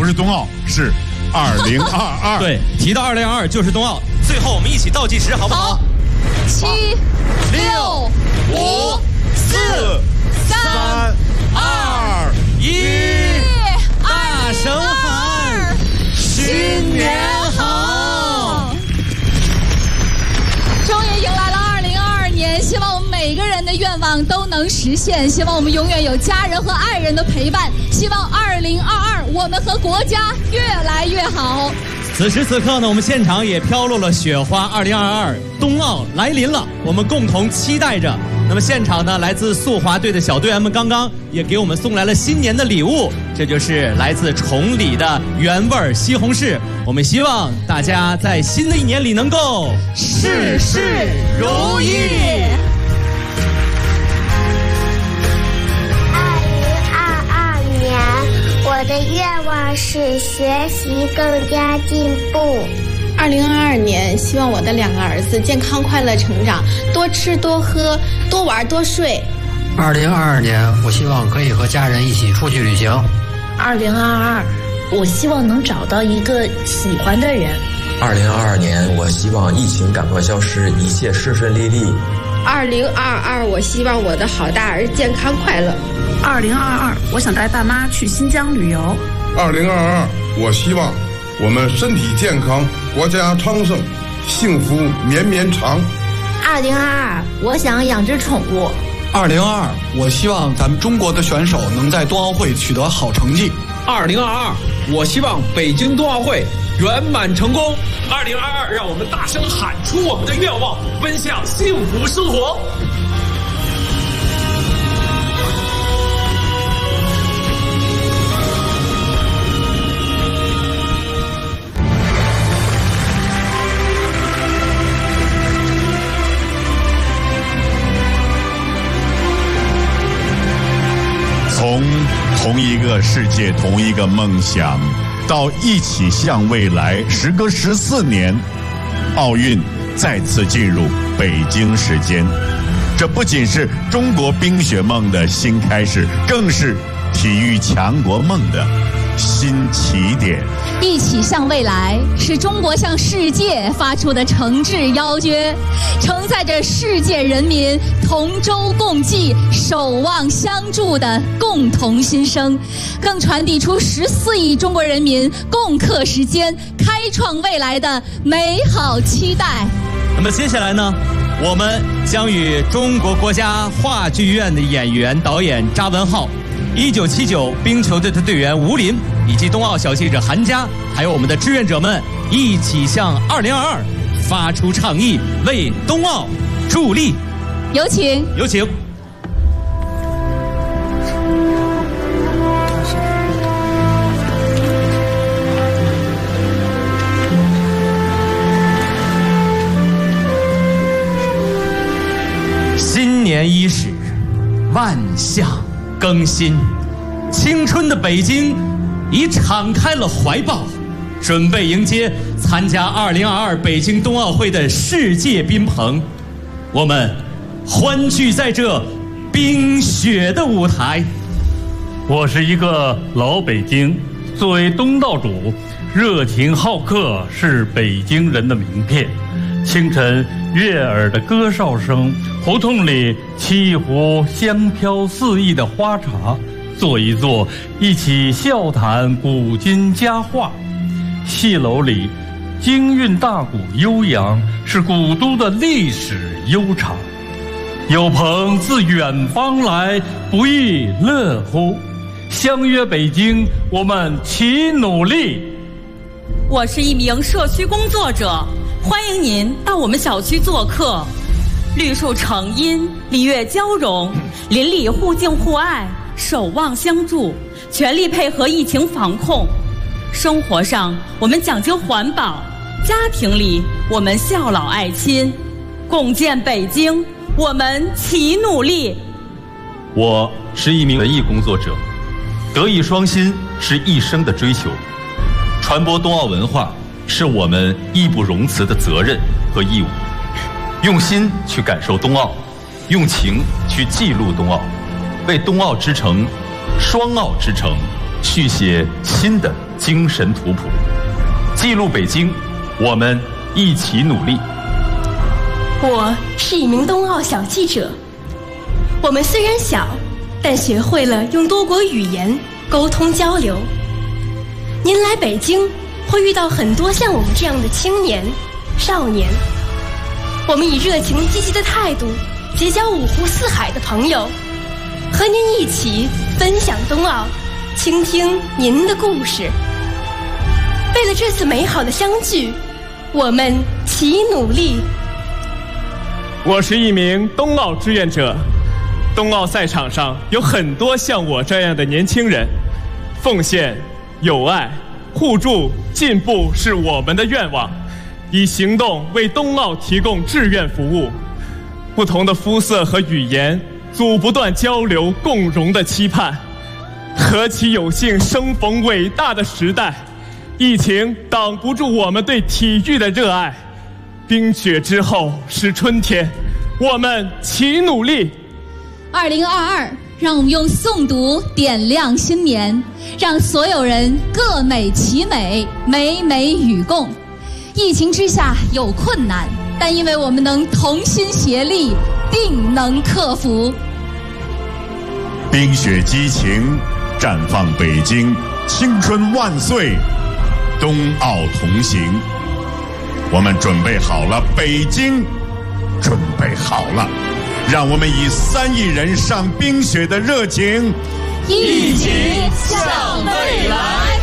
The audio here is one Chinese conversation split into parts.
不是冬奥，是2022。 对，提到2022就是冬奥。最后我们一起倒计时，好不好 ？7、6、5、4、3、 2、1，大声喊新年好！ 终于迎来了2022年，希望我们每个人的愿望都能实现，希望我们永远有家人和爱人的陪伴，希望2022我们和国家越来越好。 此时此刻呢，我们现场也飘落了雪花，2022冬奥来临了，我们共同期待着。那么现场呢，来自速滑队的小队员们刚刚也给我们送来了新年的礼物，这就是来自崇礼的原味西红柿。我们希望大家在新的一年里能够事事如意。 我的愿望是学习更加进步。 2022年，希望我的2个儿子健康快乐成长，多吃多喝，多玩多睡。 2022年，我希望可以和家人一起出去旅行。 2022，我希望能找到一个喜欢的人。 2022年，我希望疫情赶快消失，一切顺顺利利。 2022，我希望我的好大儿健康快乐。 2022，我想带爸妈去新疆旅游。 2022，我希望我们身体健康，国家昌盛，幸福绵绵长。 2022，我想养只宠物。 2022，我希望咱们中国的选手能在冬奥会取得好成绩。 2022，我希望北京冬奥会圆满成功。2022，让我们大声喊出我们的愿望，奔向幸福生活。 从同一个世界、同一个梦想，到一起向未来，时隔14年，奥运再次进入北京时间。这不仅是中国冰雪梦的新开始，更是体育强国梦的新起点。 一起向未来是中国向世界发出的诚挚邀约，承载着世界人民同舟共济、守望相助的共同心声，更传递出14亿中国人民共克时艰、开创未来的美好期待。 那么接下来呢，我们将与中国国家话剧院的演员、导演查文浩、1979冰球队的队员吴林，以及冬奥小记者韩佳，还有我们的志愿者们，一起向2022发出倡议，为冬奥助力。 有请， 有请。新年伊始，万象更新，青春的北京已敞开了怀抱，准备迎接参加2022北京冬奥会的世界宾朋。我们欢聚在这冰雪的舞台。 我是一个老北京，作为东道主，热情好客是北京人的名片。清晨悦耳的歌哨声，胡同里沏一壶香飘四溢的花茶，坐一坐，一起笑谈古今佳话。戏楼里京韵大鼓悠扬，是古都的历史悠长。有朋自远方来，不亦乐乎？相约北京，我们齐努力。 我是一名社区工作者，欢迎您到我们小区做客。绿树成荫，礼乐交融，邻里互敬互爱，守望相助，全力配合疫情防控。生活上我们讲究环保，家庭里我们孝老爱亲，共建北京，我们齐努力。 我是一名文艺工作者，德艺双馨是一生的追求，传播冬奥文化是我们义不容辞的责任和义务。用心去感受冬奥，用情去记录冬奥，为冬奥之城、双奥之城续写新的精神图谱，记录北京，我们一起努力。 我是一名冬奥小记者，我们虽然小，但学会了用多国语言沟通交流。您来北京会遇到很多像我们这样的青年、少年，我们以热情积极的态度结交五湖四海的朋友，和您一起分享冬奥，倾听您的故事。为了这次美好的相聚，我们齐努力。 我是一名冬奥志愿者，冬奥赛场上有很多像我这样的年轻人，奉献、友爱、互助、进步是我们的愿望，以行动为冬奥提供志愿服务。不同的肤色和语言，阻不断交流共荣的期盼。何其有幸生逢伟大的时代，疫情挡不住我们对体育的热爱。冰雪之后是春天，我们齐努力。 2022，让我们用诵读点亮新年，让所有人各美其美，美美与共。疫情之下有困难，但因为我们能同心协力，定能克服。 冰雪激情绽放北京，青春万岁，冬奥同行。我们准备好了，北京准备好了，让我们以3亿人上冰雪的热情， 一起向未来。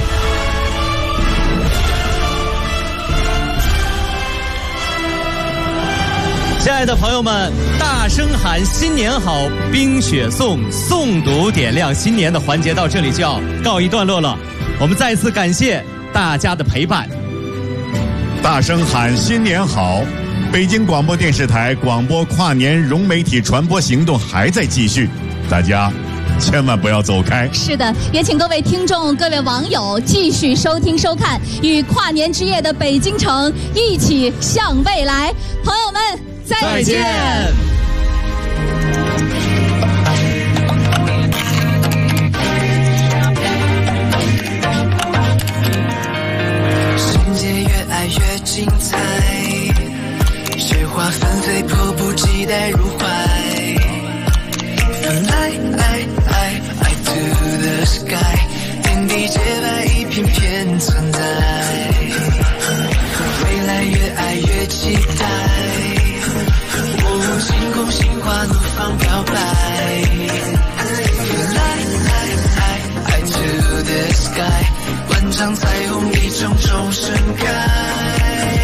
亲爱的朋友们，大声喊新年好，冰雪诵读点亮新年的环节到这里就要告一段落了。我们再次感谢大家的陪伴。 大声喊新年好！北京广播电视台广播跨年融媒体传播行动还在继续，大家千万不要走开。 是的，也请各位听众、各位网友继续收听收看，与跨年之夜的北京城一起向未来。朋友们，再见。 越精彩，雪花纷飞，迫不及待入怀。Fly to the sky， 天地洁白，一片片存在。未来越爱越期待，星空心花怒放飘摆。Fly to the sky， 万丈彩虹一重重盛开。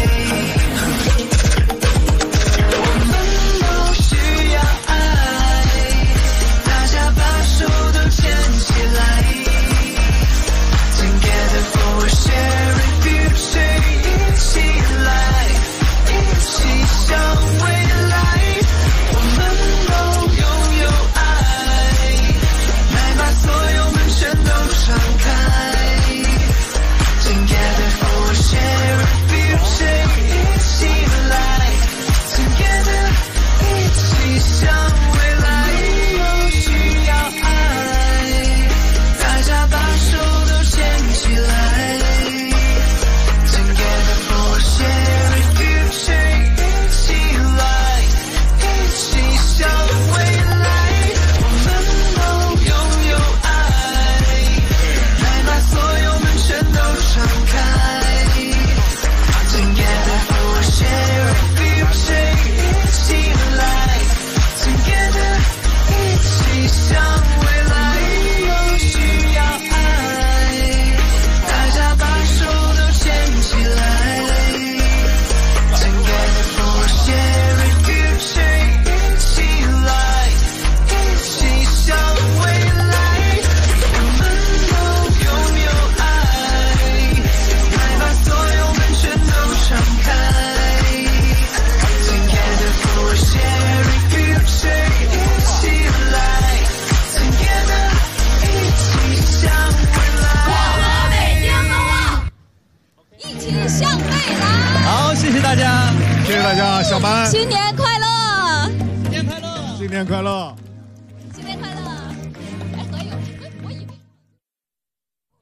新年快乐！ 新年快乐！新年快乐！ 新年快乐！哎，何勇，我以为。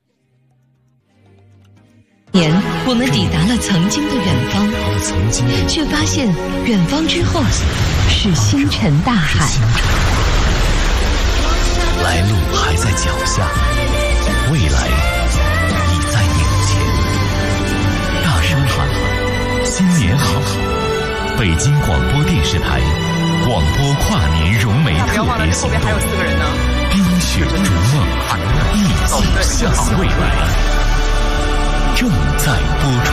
年，我们抵达了曾经的远方，却发现远方之后是星辰大海。 来路还在脚下，未来已在眼前。大声喊，新年好！北京广播电视台广播跨年融媒特别行动，冰雪逐梦，一起向未来，正在播出。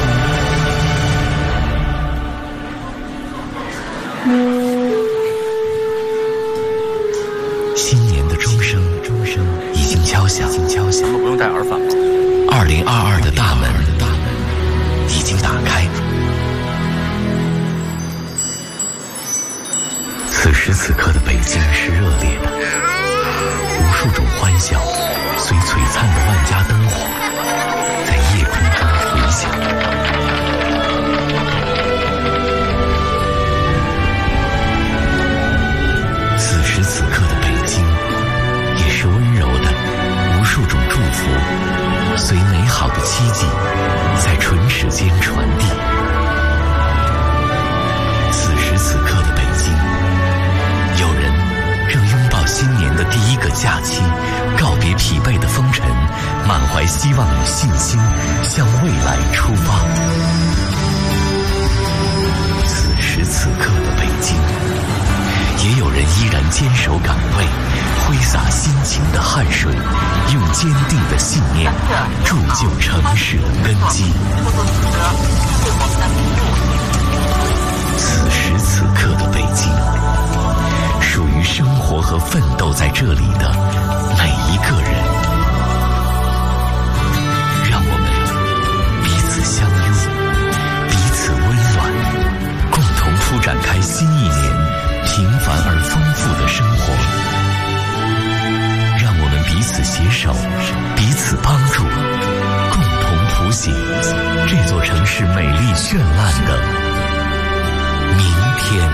新年的钟声已经敲响， 不用戴耳返。 2022的大门已经打开。此时此刻的北京是热烈的，无数种欢笑随璀璨的万家灯火在夜空中回响。此时此刻的北京也是温柔的，无数种祝福随美好的期冀在唇齿间传递。此时此刻的北京，有人正拥抱新年的第一个假期，告别疲惫的风尘，满怀希望与信心向未来出发。此时此刻的北京，也有人依然坚守岗位，挥洒辛勤的汗水，用坚定的信念铸就城市的根基。此时此刻的北京，属于生活和奋斗在这里的每一个人。让我们彼此相拥，彼此温暖，共同铺展开新一年平凡而丰富的生活。让我们彼此携手，彼此帮助，共同谱写这座城市美丽绚烂的明天。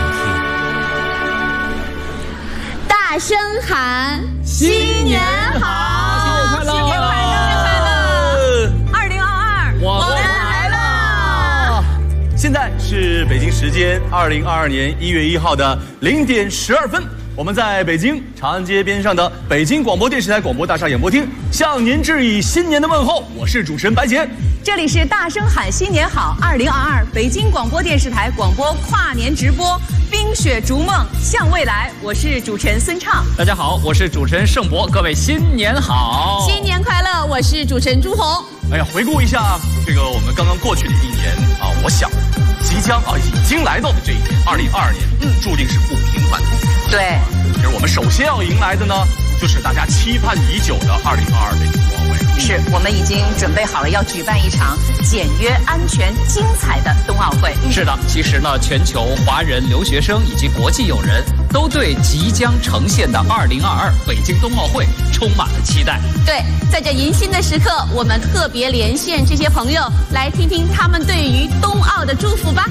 大声喊新年好， 新年快乐！2022，我们来了！ 现在是北京时间2022年1月1号的0点12分，我们在北京长安街边上的北京广播电视台广播大厦演播厅向您致以新年的问候，我是主持人白洁。 这里是大声喊新年好2022北京广播电视台广播跨年直播，冰雪逐梦向未来，我是主持人孙畅。 大家好，我是主持人盛博，各位新年好， 新年快乐！我是主持人朱红。 哎呀，回顾一下这个我们刚刚过去的一年啊，我想即将已经来到的这一年2022年，注定是不平凡的。 对， 其实我们首先要迎来的呢，就是大家期盼已久的2022北京冬奥会。 是我们已经准备好了要举办一场简约、安全、精彩的冬奥会。 是的，其实呢，全球华人留学生以及国际友人都对即将呈现的2022北京冬奥会充满了期待。 对，在这迎新的时刻，我们特别连线这些朋友，来听听他们对于冬奥的祝福吧。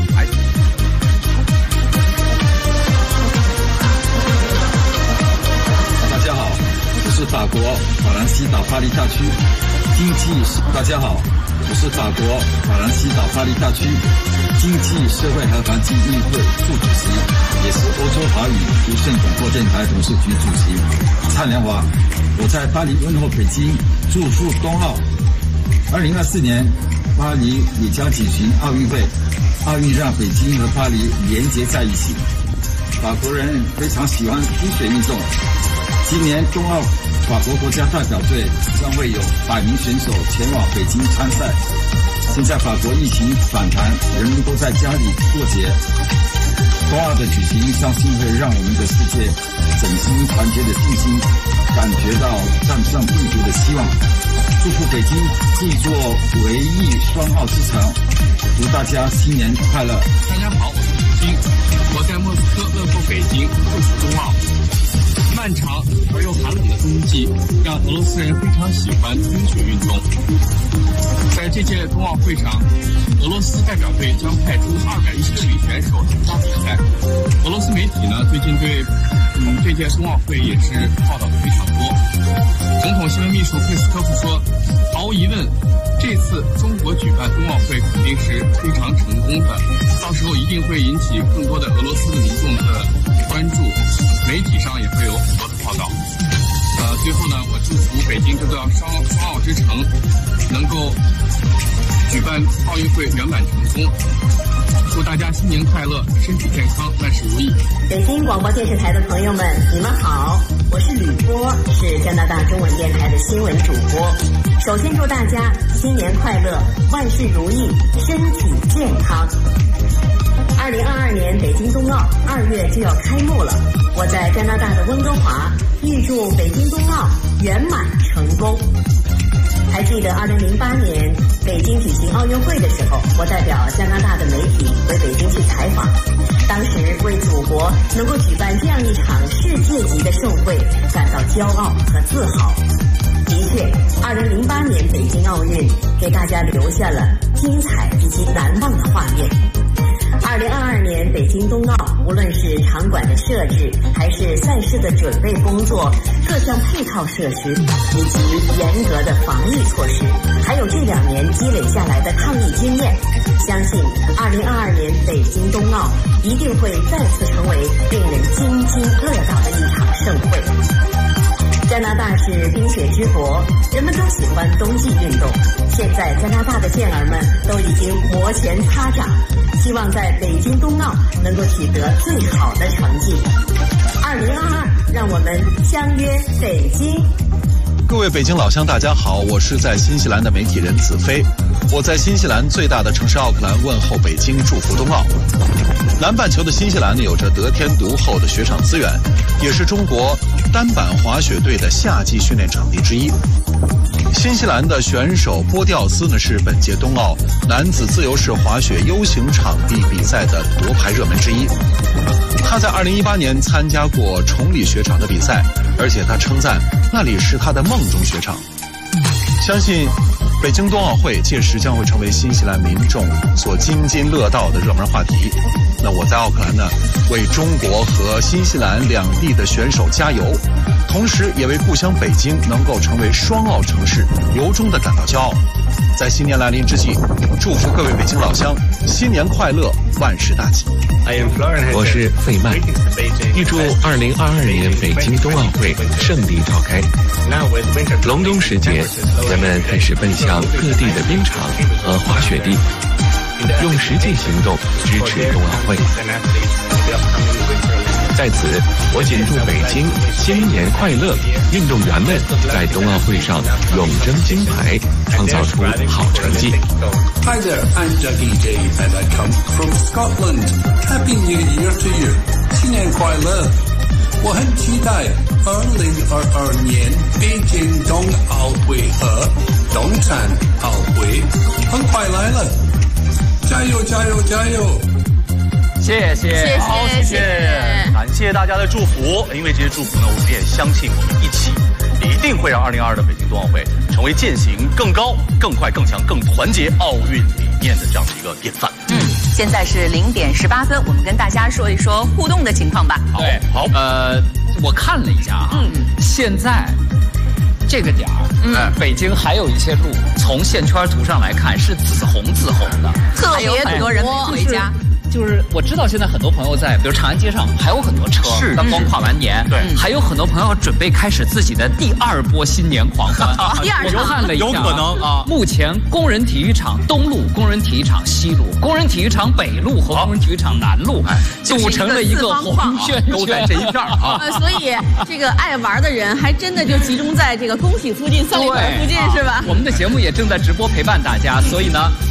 大家好，我是法国法兰西岛巴黎大区经济。大家好，我是法国法兰西岛巴黎大区经济社会和环境议会副主席，也是欧洲华语无线广播电台董事局主席蔡良华。我在巴黎问候北京，祝福冬奥。2024年巴黎也将举行奥运会，奥运让北京和巴黎连结在一起。法国人非常喜欢冰雪运动，今年冬奥法国国家代表队将会有100名选手前往北京参赛。现在法国疫情反弹，人们都在家里过节，冬奥的举行相信会让我们的世界整心团结的信心感觉到战胜病毒的希望。祝福北京这座唯一双奥之城，祝大家新年快乐！ 大家好，我是李金，我在莫斯科问候北京，祝福冬奥。迈漫长而又寒冷的冬季，让俄罗斯人非常喜欢冰雪运动。在这届冬奥会上，俄罗斯代表队将派出216名选手参加比赛。俄罗斯媒体呢，最近对这届冬奥会也是报道的非常多。总统新闻秘书佩斯科夫说，毫无疑问，这次中国举办冬奥会肯定是非常成功的，到时候一定会引起更多的俄罗斯的民众的关注，媒体上也会有很多的报道。最后呢，我祝福北京这座双奥之城能够举办奥运会圆满成功，祝大家新年快乐，身体健康，万事如意。 北京广播电视台的朋友们，你们好，我是吕波，是加拿大中文电台的新闻主播。首先祝大家新年快乐，万事如意，身体健康。2022年北京冬奥2月就要开幕了，我在加拿大的温哥华预祝北京冬奥圆满成功。还记得2008年北京举行奥运会的时候，我代表加拿大的媒体回北京去采访，当时为祖国能够举办这样一场世界级的盛会感到骄傲和自豪。的确，2008年北京奥运给大家留下了精彩以及难忘的画面。2022年北京冬奥，无论是场馆的设置，还是赛事的准备工作，各项配套设施，以及严格的防疫措施，还有这2年积累下来的抗疫经验，相信2022年北京冬奥一定会再次成为令人津津乐道的一场盛会。加拿大是冰雪之国，人们都喜欢冬季运动。现在加拿大的健儿们都已经摩拳擦掌，希望在北京冬奥能够取得最好的成绩。2022，让我们相约北京。 各位北京老乡，大家好，我是在新西兰的媒体人子飞。我在新西兰最大的城市奥克兰问候北京，祝福冬奥。南半球的新西兰呢，有着得天独厚的雪场资源，也是中国单板滑雪队的夏季训练场地之一。新西兰的选手波吊斯呢，是本届冬奥男子自由式滑雪 U 型场地比赛的夺牌热门之一。他在2018年参加过崇礼雪场的比赛，而且他称赞那里是他的梦中雪场。相信北京冬奥会届时将会成为新西兰民众所津津乐道的热门话题。那我在奥克兰呢，为中国和新西兰两地的选手加油，同时也为故乡北京能够成为双奥城市由衷地感到骄傲。在新年来临之际，祝福各位北京老乡新年快乐，万事大吉。 我是费曼，预祝2022年北京冬奥会胜利召开。隆冬时节，人们开始奔向各地的冰场和滑雪地，用实际行动支持冬奥会。在此，我谨祝北京新年快乐，运动员们在冬奥会上勇争金牌，创造出好成绩。 Hi there, I'm Dougie Day and I come from Scotland. Happy New Year to you. 新年快乐！我很期待2022年北京冬奥会和冬残奥会很快来了，加油加油加油！ 谢谢，好，谢谢，感谢大家的祝福。因为这些祝福呢，我们也相信我们一定会让2022的北京冬奥会成为践行更高、更快、更强、更团结奥运理念的这样的一个典范。 现在是0点18分，我们跟大家说一说互动的情况吧。 好， 我看了一下啊，现在这个点儿，北京还有一些路，从线圈图上来看是紫红的， 特别多人回家。 就是我知道现在很多朋友在，比如长安街上还有很多车，刚刚跨完年，对，还有很多朋友准备开始自己的第2波新年狂欢。我看了一下， 有可能啊。 目前工人体育场东路、工人体育场西路、工人体育场北路和工人体育场南路组成了一个红圈， 都在这一片啊。 所以这个爱玩的人还真的就集中在这个工体附近、三里屯附近，是吧？ 我们的节目也正在直播陪伴大家，所以呢，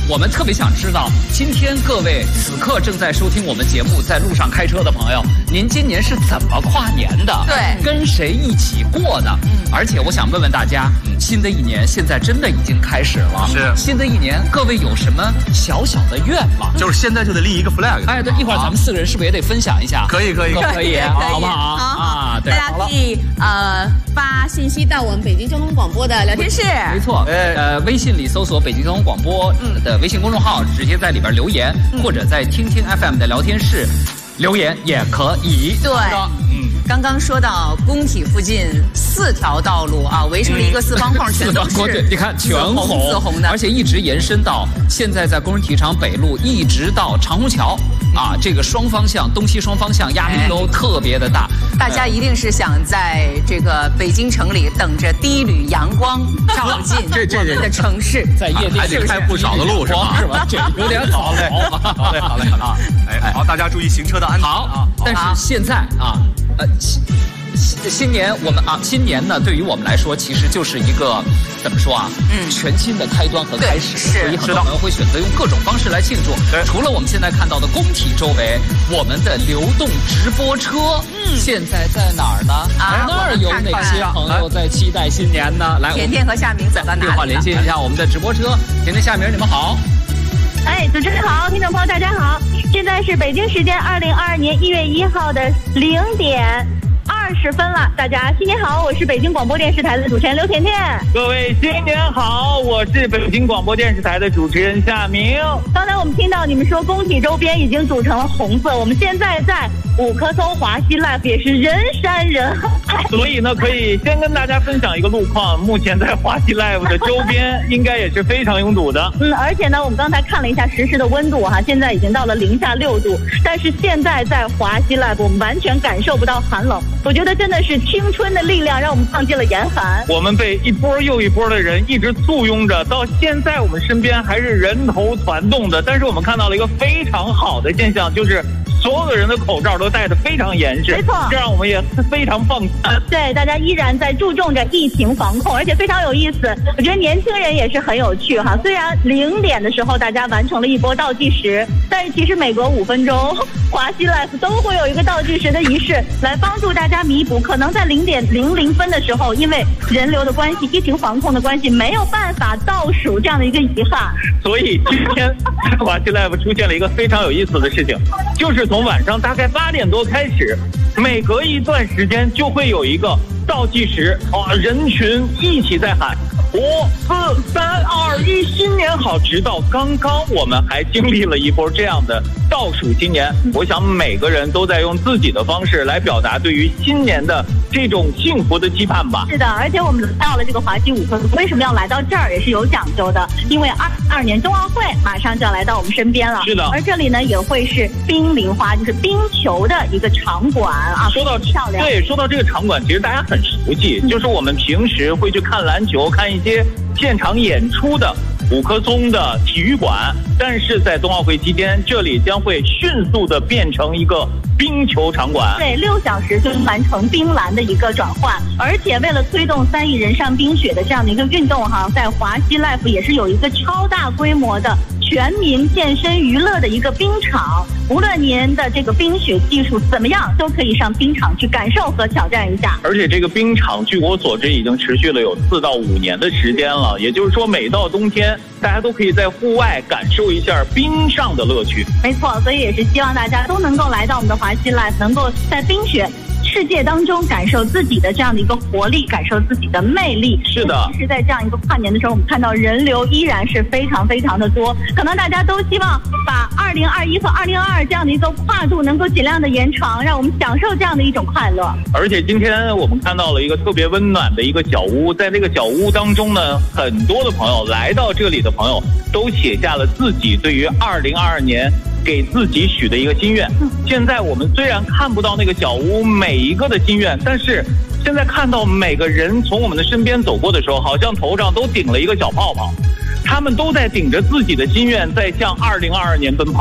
我们特别想知道，今天各位此刻正在收听我们节目，在路上开车的朋友，您今年是怎么跨年的？ 对， 跟谁一起过的？而且我想问问大家，新的一年现在真的已经开始了， 是新的一年，各位有什么小小的愿望？ 就是现在就得立一个 flag。 哎，对，一会儿咱们4个人是不是也得分享一下？ 可以， 可以，好不好？ 好， 对， 大家可以发信息到我们北京交通广播的聊天室。 没错，微信里搜索北京交通广播的微信公众号，直接在里边留言，或者在听听 FM 的聊天室留言也可以。 对，刚刚说到工体附近4条道路啊，围成了一个4方框，全都是你看全红， 紫红的， 而且一直延伸到现在在工人体育场北路，一直到长虹桥啊，这个双方向东西双方向压力都特别的大。 大家一定是想在这个北京城里等着第一缕阳光照进我们的城市， 在夜店还得开不少的路是吧？ 这有点早嘞。 好嘞啊！好，大家注意行车的安全啊！ 但是现在啊，新年我们新年呢，对于我们来说，其实就是一个怎么说啊？全新的开端和开始。所以很多朋友会选择用各种方式来庆祝。除了我们现在看到的工体周围，我们的流动直播车，现在在哪儿呢？那儿有哪些朋友在期待新年呢？来， 甜甜和夏明走到哪里？ 电话连线一下我们的直播车，甜甜、夏明，你们好。 哎，主持人好，听众朋友大家好，现在是北京时间2022年1月1号的0点20分了，大家新年好，我是北京广播电视台的主持人刘甜甜。 各位新年好，我是北京广播电视台的主持人夏明。 刚才我们听到你们说工体周边已经组成了红色，我们现在在5棵松华西 Life 也是人山人海， 所以呢，可以先跟大家分享一个路况，目前在华西 Life 的周边应该也是非常拥堵的。 而且呢，我们刚才看了一下实时的温度哈，现在已经到了零下6度，但是现在在华西 Life 我们完全感受不到寒冷，我觉得真的是青春的力量让我们抗进了严寒。 我们被一波又一波的人一直簇拥着，到现在我们身边还是人头攒动的，但是我们看到了一个非常好的现象，就是所有的人的口罩都戴得非常严实， 没错， 这让我们也非常放心。 对，大家依然在注重着疫情防控，而且非常有意思。我觉得年轻人也是很有趣哈。虽然0点的时候大家完成了一波倒计时，但是其实每隔5分钟，华西 Life 都会有一个倒计时的仪式，来帮助大家弥补可能在0点00分的时候，因为人流的关系、疫情防控的关系，没有办法倒数这样的一个遗憾。 所以今天华西 Life 出现了一个非常有意思的事情，就是从晚上大概8点多开始，每隔一段时间就会有一个倒计时啊，人群一起在喊5、4、3、2、1，新年好！直到刚刚我们还经历了一波这样的倒数新年，我想每个人都在用自己的方式来表达对于新年的这种幸福的期盼吧。 是的，而且我们到了这个华西5棵松，为什么要来到这儿也是有讲究的，因为22年冬奥会马上就要来到我们身边了。 是的， 而这里呢也会是冰凌花，就是冰球的一个场馆啊。 说到漂亮， 对，说到这个场馆，其实大家很熟悉，就是我们平时会去看篮球，看一些现场演出的5棵松的体育馆，但是在冬奥会期间，这里将会迅速的变成一个冰球场馆。 对，6小时就完成冰篮的一个转换，而且为了推动3亿人上冰雪的这样的一个运动哈，在华西 Life 也是有一个超大规模的全民健身娱乐的一个冰场，无论您的这个冰雪技术怎么样，都可以上冰场去感受和挑战一下。 而且这个冰场据我所知已经持续了有4到5年的时间了，也就是说每到冬天大家都可以在户外感受一下冰上的乐趣。 没错，所以也是希望大家都能够来到我们的华西 Life， 能够在冰雪世界当中感受自己的这样的一个活力，感受自己的魅力。 是的， 其实在这样一个跨年的时候，我们看到人流依然是非常非常的多，可能大家都希望把2021和2022这样的一个跨度能够尽量的延长，让我们享受这样的一种快乐。 而且今天我们看到了一个特别温暖的一个小屋，在这个小屋当中呢，很多的朋友来到这里的朋友都写下了自己对于2022年给自己许的一个心愿。现在我们虽然看不到那个小屋每一个的心愿，但是现在看到每个人从我们的身边走过的时候，好像头上都顶了一个小泡泡，他们都在顶着自己的心愿在向2022年奔跑。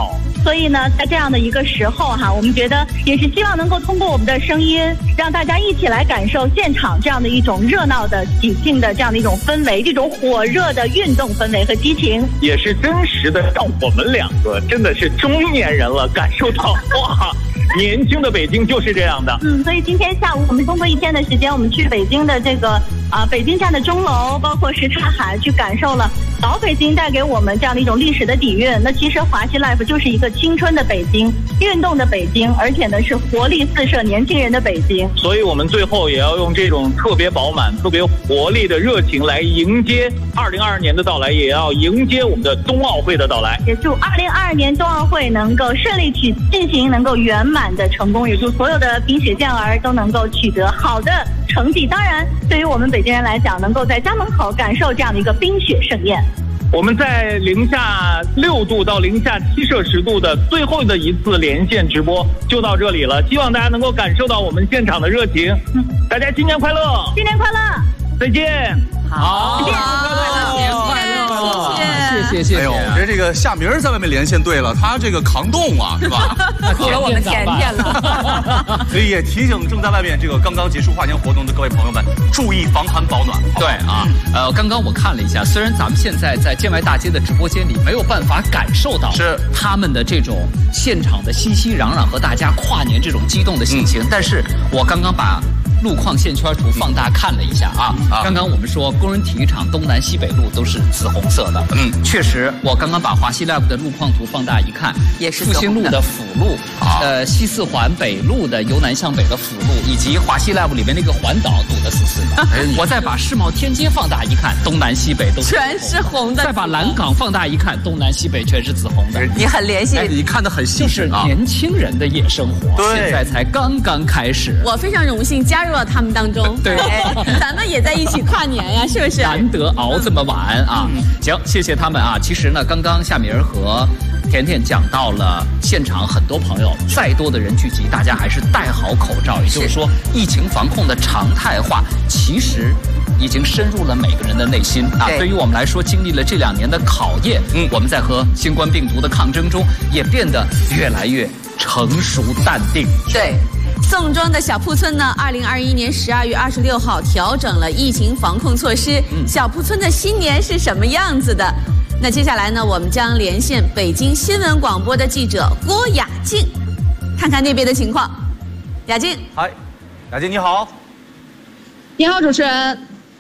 所以呢，在这样的一个时候哈，我们觉得也是希望能够通过我们的声音，让大家一起来感受现场这样的一种热闹的、喜庆的这样的一种氛围，这种火热的运动氛围和激情， 也是真实的让我们两个真的是中年人了感受到哇。年轻的北京就是这样的。 所以今天下午我们通过一天的时间，我们去北京的这个北京站的钟楼，包括什刹海，去感受了老北京带给我们这样的一种历史的底蕴。那其实华西 Life 就是一个青春的北京，运动的北京，而且呢是活力四射年轻人的北京。 所以我们最后也要用这种特别饱满、特别活力的热情来迎接2022年的到来，也要迎接我们的冬奥会的到来。 也祝2022年冬奥会能够顺利去进行，能够圆满的成功，也祝所有的冰雪健儿都能够取得好的成绩。当然，对于我们北京人来讲，能够在家门口感受这样的一个冰雪盛宴。 我们在零下6度到零下7摄氏度的最后的一次连线直播就到这里了，希望大家能够感受到我们现场的热情。大家新年快乐！ 新年快乐！ 再见！ 好， 再见！ 新年快乐！谢谢。 哎呦，我觉得这个夏明在外面连线对了，他这个抗冻啊，是吧？ 苦了我们甜甜了。 所以也提醒正在外面这个刚刚结束跨年活动的各位朋友们，注意防寒保暖。 对啊，刚刚我看了一下，虽然咱们现在在建外大街的直播间里没有办法感受到是他们的这种现场的熙熙攘攘和大家跨年这种激动的心情，但是我刚刚把路况线圈图放大看了一下啊，刚刚我们说工人体育场东南西北路都是紫红色的，确实，我刚刚把华西 Live 的路况图放大一看， 也是复兴路的辅路，西四环北路的由南向北的辅路，以及华西 Live 里面那个环岛堵得死死的。我再把世贸天阶放大一看，东南西北都是全是红的。 再把蓝港放大一看，东南西北全是紫红的。 你很联系， 你看得很细致啊。年轻人的夜生活，现在才刚刚开始。 我非常荣幸加入了他们当中， 对， 咱们也在一起跨年呀，是不是？ 难得熬这么晚啊！行，谢谢他们啊。其实呢，刚刚夏明和甜甜讲到了现场很多朋友，再多的人聚集，大家还是戴好口罩。也就是说，疫情防控的常态化，其实已经深入了每个人的内心啊。对于我们来说，经历了这2年的考验，我们在和新冠病毒的抗争中，也变得越来越成熟淡定。 对。宋庄的小铺村呢，2021年12月26号调整了疫情防控措施。小铺村的新年是什么样子的？那接下来呢，我们将连线北京新闻广播的记者郭雅静，看看那边的情况。雅静， 嗨，雅静你好。 你好，主持人。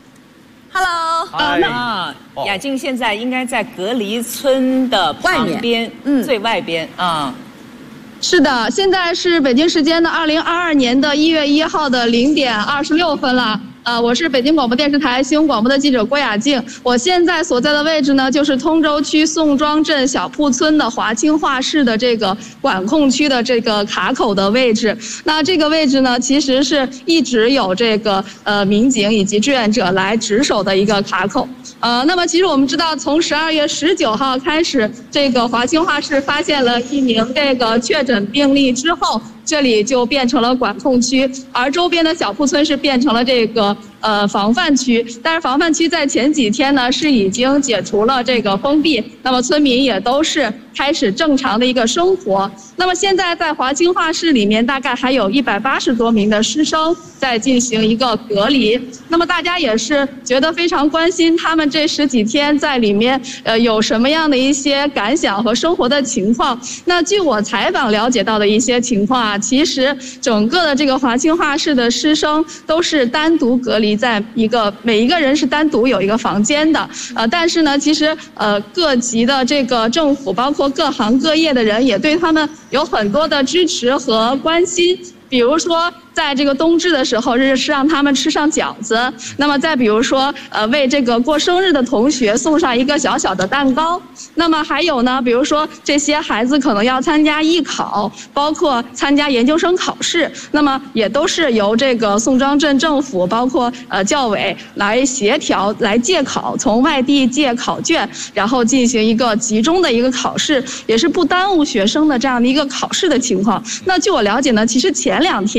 Hello， 雅静现在应该在隔离村的旁边，最外边啊。 是的，现在是北京时间的2022年的1月1号的0点26分了。我是北京广播电视台新闻广播的记者郭雅静。我现在所在的位置呢，就是通州区宋庄镇小铺村的华清化市的这个管控区的这个卡口的位置。那这个位置呢，其实是一直有这个民警以及志愿者来值守的一个卡口。那么其实我们知道，从12月19号开始，这个华清化市发现了一名这个确诊病例之后，这里就变成了管控区，而周边的小铺村是变成了这个防范区。但是防范区在前几天呢是已经解除了这个封闭，那么村民也都是开始正常的一个生活。那么现在在华清化市里面，大概还有180多名的师生在进行一个隔离。那么大家也是觉得非常关心他们这10几天在里面有什么样的一些感想和生活的情况。那据我采访了解到的一些情况啊，其实整个的这个华清化市的师生都是单独隔离在每一个人是单独有一个房间的。但是呢，其实各级的这个政府，包括各行各业的人，也对他们有很多的支持和关心。比如说在这个冬至的时候是让他们吃上饺子，那么再比如说为这个过生日的同学送上一个小小的蛋糕。那么还有呢，比如说这些孩子可能要参加艺考，包括参加研究生考试，那么也都是由这个宋庄镇政府包括教委来协调来借考，从外地借考卷，然后进行一个集中的一个考试，也是不耽误学生的这样的一个考试的情况。那据我了解呢，其实前2天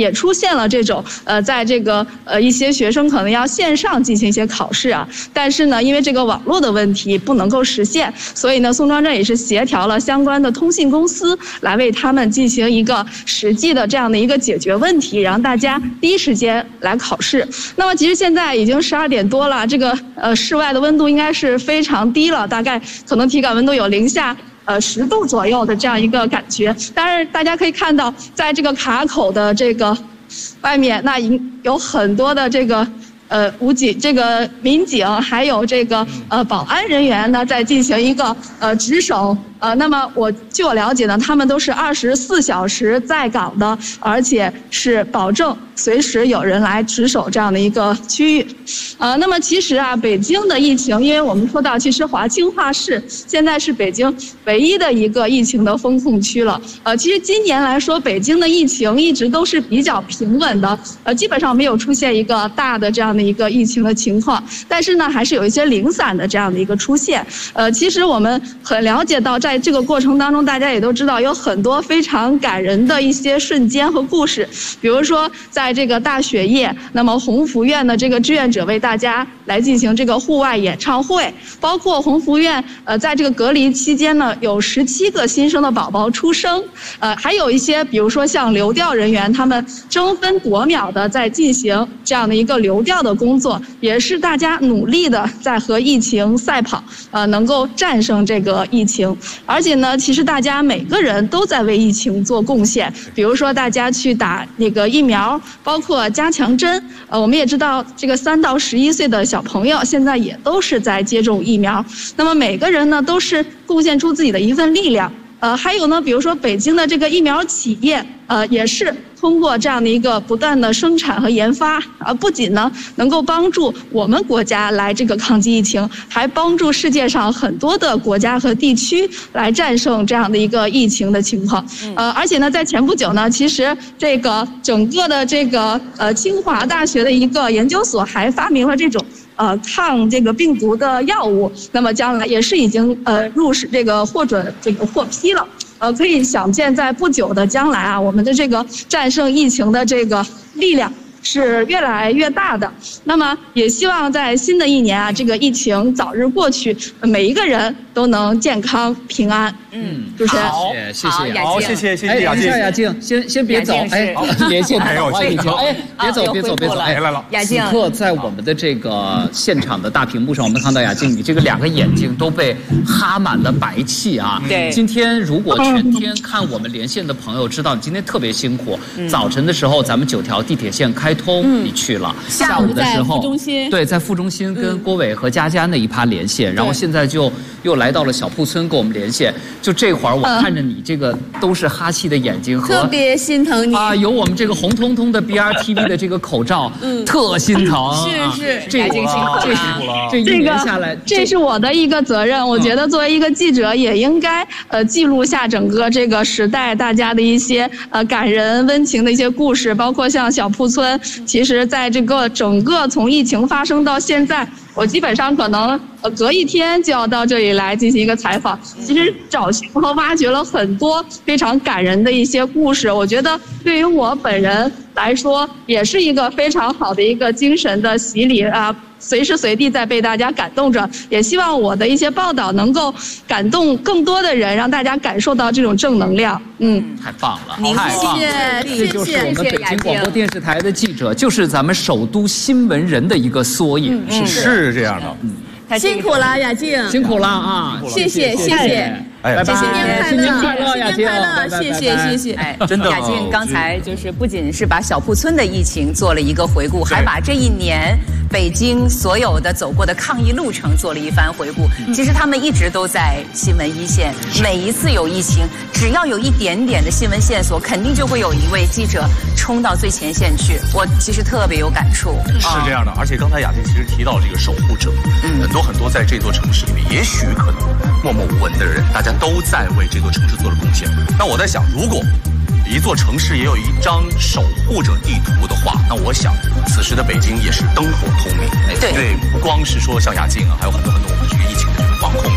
也出现了这种在这个一些学生可能要线上进行一些考试啊，但是呢，因为这个网络的问题不能够实现，所以呢，宋庄镇也是协调了相关的通信公司来为他们进行一个实际的这样的一个解决问题，让大家第一时间来考试。那么其实现在已经12点多了，这个室外的温度应该是非常低了，大概可能体感温度有零下10度左右的这样一个感觉。当然大家可以看到，在这个卡口的这个外面，那有很多的这个这个民警还有这个保安人员呢，在进行一个值守。那么据我了解呢，他们都是24小时在岗的，而且是保证随时有人来值守这样的一个区域。那么其实啊，北京的疫情，因为我们说到，其实华清华市现在是北京唯一的一个疫情的封控区了。其实今年来说，北京的疫情一直都是比较平稳的，基本上没有出现一个大的这样的一个疫情的情况。但是呢，还是有一些零散的这样的一个出现。其实我们很了解到，在这个过程当中，大家也都知道有很多非常感人的一些瞬间和故事。比如说，在这个大雪夜，那么鸿福院的这个志愿者为大家来进行这个户外演唱会，包括鸿福院在这个隔离期间呢，有17个新生的宝宝出生。还有一些，比如说像流调人员，他们争分夺秒的在进行这样的一个流调的工作，也是大家努力的在和疫情赛跑，能够战胜这个疫情。而且呢，其实大家每个人都在为疫情做贡献，比如说大家去打那个疫苗，包括加强针。我们也知道，这个3到11岁的小朋友现在也都是在接种疫苗。那么每个人呢，都是贡献出自己的一份力量。还有呢，比如说北京的这个疫苗企业，也是通过这样的一个不断的生产和研发，不仅呢能够帮助我们国家来这个抗击疫情，还帮助世界上很多的国家和地区来战胜这样的一个疫情的情况。而且呢，在前不久呢，其实这个整个的这个清华大学的一个研究所还发明了这种抗这个病毒的药物，那么将来也是已经入市这个获批了。可以想见，在不久的将来啊，我们的这个战胜疫情的这个力量是越来越大的。那么也希望在新的一年啊，这个疫情早日过去，每一个人都能健康平安。主持人， 谢谢， 好，谢谢雅静。 雅静，先别走，连线台湾已经，别走， 来了。 雅静，此刻在我们的这个现场的大屏幕上，我们看到雅静，你这个2个眼睛都被哈满了白气啊。 对， 今天如果全天看我们连线的朋友知道，你今天特别辛苦。早晨的时候，咱们9条地铁线开通，你去了。下午的时候，对，在副中心跟郭伟和佳佳那一趴连线，然后现在就又来到了小铺村跟我们连线。就这会儿，我看着你这个都是哈气的眼睛和特别心疼你啊，有我们这个红彤彤的 BRTV 的这个口罩，特心疼。 是， 这辛苦了。这1年下来， 这是我的一个责任。我觉得作为一个记者，也应该记录下整个这个时代大家的一些感人温情的一些故事，包括像小铺村。其实，在这个整个从疫情发生到现在，我基本上可能隔一天就要到这里来进行一个采访。其实找寻和挖掘了很多非常感人的一些故事，我觉得对于我本人来说，也是一个非常好的一个精神的洗礼啊。随时随地在被大家感动着，也希望我的一些报道能够感动更多的人，让大家感受到这种正能量。 太棒了， 太棒了！ 这就是我们北京广播电视台的记者，就是咱们首都新闻人的一个缩影。 是这样的。 辛苦了，雅静， 辛苦了啊！ 谢谢。 拜拜， 新年快乐，雅静， 谢谢。 真的， 雅静刚才就是不仅是把小铺村的疫情做了一个回顾，还把这1年北京所有的走过的抗疫路程做了一番回顾。其实他们一直都在新闻一线，每一次有疫情，只要有一点点的新闻线索，肯定就会有一位记者冲到最前线去。我其实特别有感触。 是这样的，而且刚才雅静其实提到这个守护者，很多在这座城市里面，也许可能默默无闻的人，大家都在为这座城市做了贡献。那我在想，如果一座城市也有一张守护者地图的话，那我想此时的北京也是灯火通明。对，不光是说像雅静啊，还有很多我们这个疫情的这个防控的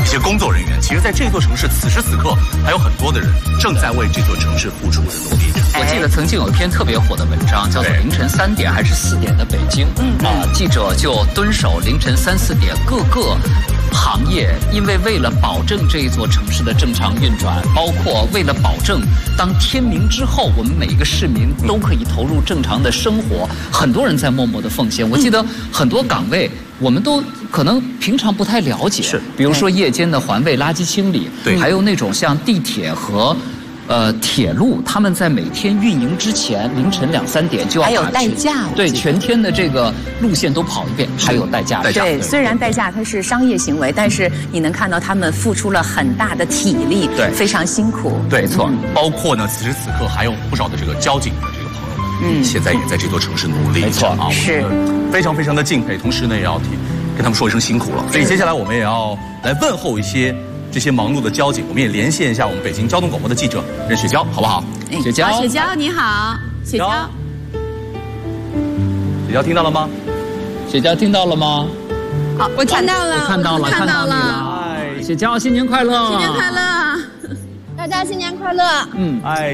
些工作人员，其实在这座城市此时此刻还有很多的人正在为这座城市付出着努力着。 我记得曾经有一篇特别火的文章，叫做凌晨3点还是4点的北京，记者就蹲守凌晨3、4点各个行业，因为了保证这一座城市的正常运转，包括为了保证当天明之后，我们每一个市民都可以投入正常的生活，很多人在默默的奉献。我记得很多岗位我们都可能平常不太了解，是，比如说夜间的环卫、垃圾清理，对，还有那种像地铁和铁路，他们在每天运营之前凌晨2、3点就要把还有代驾， 对，全天的这个路线都跑一遍，还有代驾。 对，虽然代驾它是商业行为，但是你能看到他们付出了很大的体力，对，非常辛苦。 对，没错。包括呢，此时此刻还有不少的这个交警的这个朋友们，现在也在这座城市努力。没错啊，是非常非常的敬佩，同时呢也要跟他们说一声辛苦了。所以接下来我们也要来问候一些这些忙碌的交警，我们也连线一下我们北京交通广播的记者任雪娇，好不好？ 雪娇， 雪娇你好，雪娇， 雪娇听到了吗？ 雪娇听到了吗？ 好，我听到了， 我看到了，看到了。雪娇，新年快乐！ 新年快乐！ 大家新年快乐！ 哎，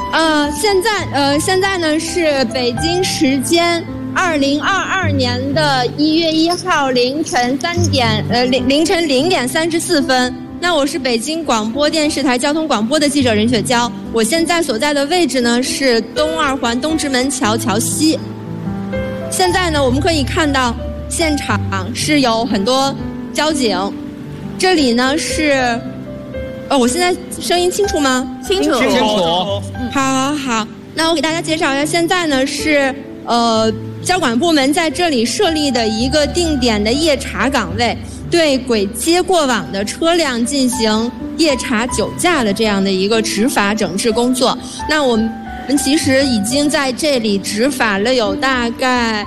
现在呢是北京时间2022年的1月1号凌晨0点34分。那我是北京广播电视台交通广播的记者任雪娇，我现在所在的位置呢是东2环东直门桥桥西。现在呢我们可以看到现场是有很多交警，这里呢是我现在声音清楚吗？ 清楚。 好，那我给大家介绍一下，现在呢是交管部门在这里设立的一个定点的夜查岗位，对轨接过往的车辆进行夜查酒驾的这样的一个执法整治工作。那我们其实已经在这里执法了有大概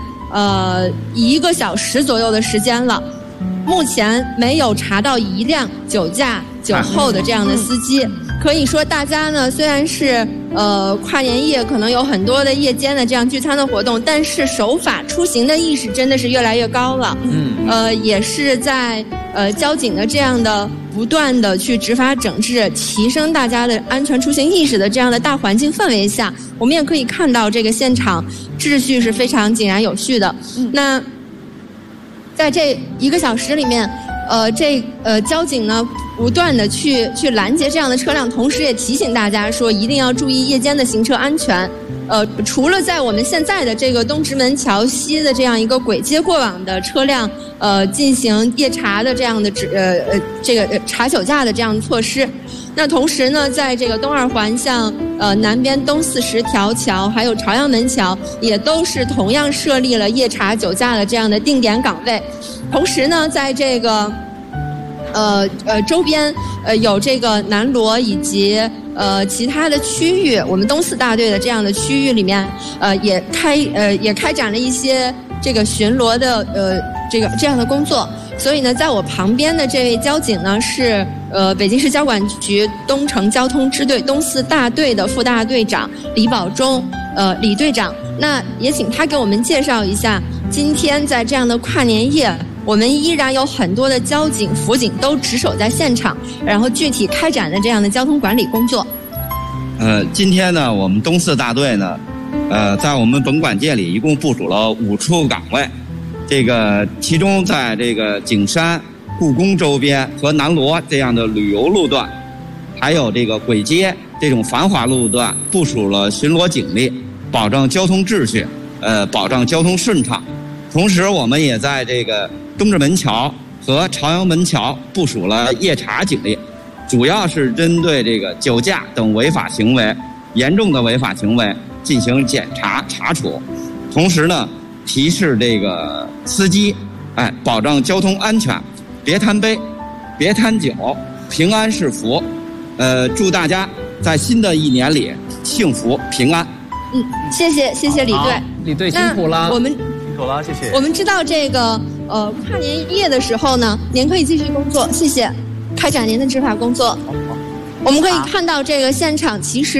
1个小时左右的时间了，目前没有查到一辆酒驾酒后的这样的司机。可以说大家呢虽然是跨年夜可能有很多的夜间的这样聚餐的活动，但是守法出行的意识真的是越来越高了。也是在交警的这样的不断的去执法整治，提升大家的安全出行意识的这样的大环境氛围下，我们也可以看到这个现场秩序是非常井然有序的。那在这1个小时里面，交警呢不断的去拦截这样的车辆，同时也提醒大家说一定要注意夜间的行车安全。除了在我们现在的这个东直门桥西的这样一个轨接过往的车辆，进行夜查的这样的查酒驾的这样的措施。那同时呢，在这个东2环像南边东40条桥，还有朝阳门桥，也都是同样设立了夜查酒驾的这样的定点岗位。同时呢，在这个周边有这个南锣以及其他的区域，我们东4大队的这样的区域里面，也开展了一些这个巡逻的这样的工作。所以呢，在我旁边的这位交警呢是北京市交管局东城交通支队东4大队的副大队长李宝忠李队长。那也请他给我们介绍一下，今天在这样的跨年夜，我们依然有很多的交警、辅警都值守在现场，然后具体开展的这样的交通管理工作。 今天呢，我们东4大队呢，在我们本管界里一共部署了5处岗位，这个其中在这个景山、故宫周边和南锣这样的旅游路段，还有这个轨街这种繁华路段，部署了巡逻警力，保证交通秩序，保障交通顺畅。同时，我们也在这个东直门桥和朝阳门桥部署了夜查警力，主要是针对这个酒驾等违法行为、严重的违法行为进行检查查处。同时呢，提示这个司机，保障交通安全，别贪杯，别贪酒，平安是福。祝大家在新的一年里幸福平安。 谢谢李队， 李队辛苦了。 谢谢。我们知道这个跨年夜的时候呢，您可以继续工作，谢谢，开展您的执法工作。我们可以看到这个现场，其实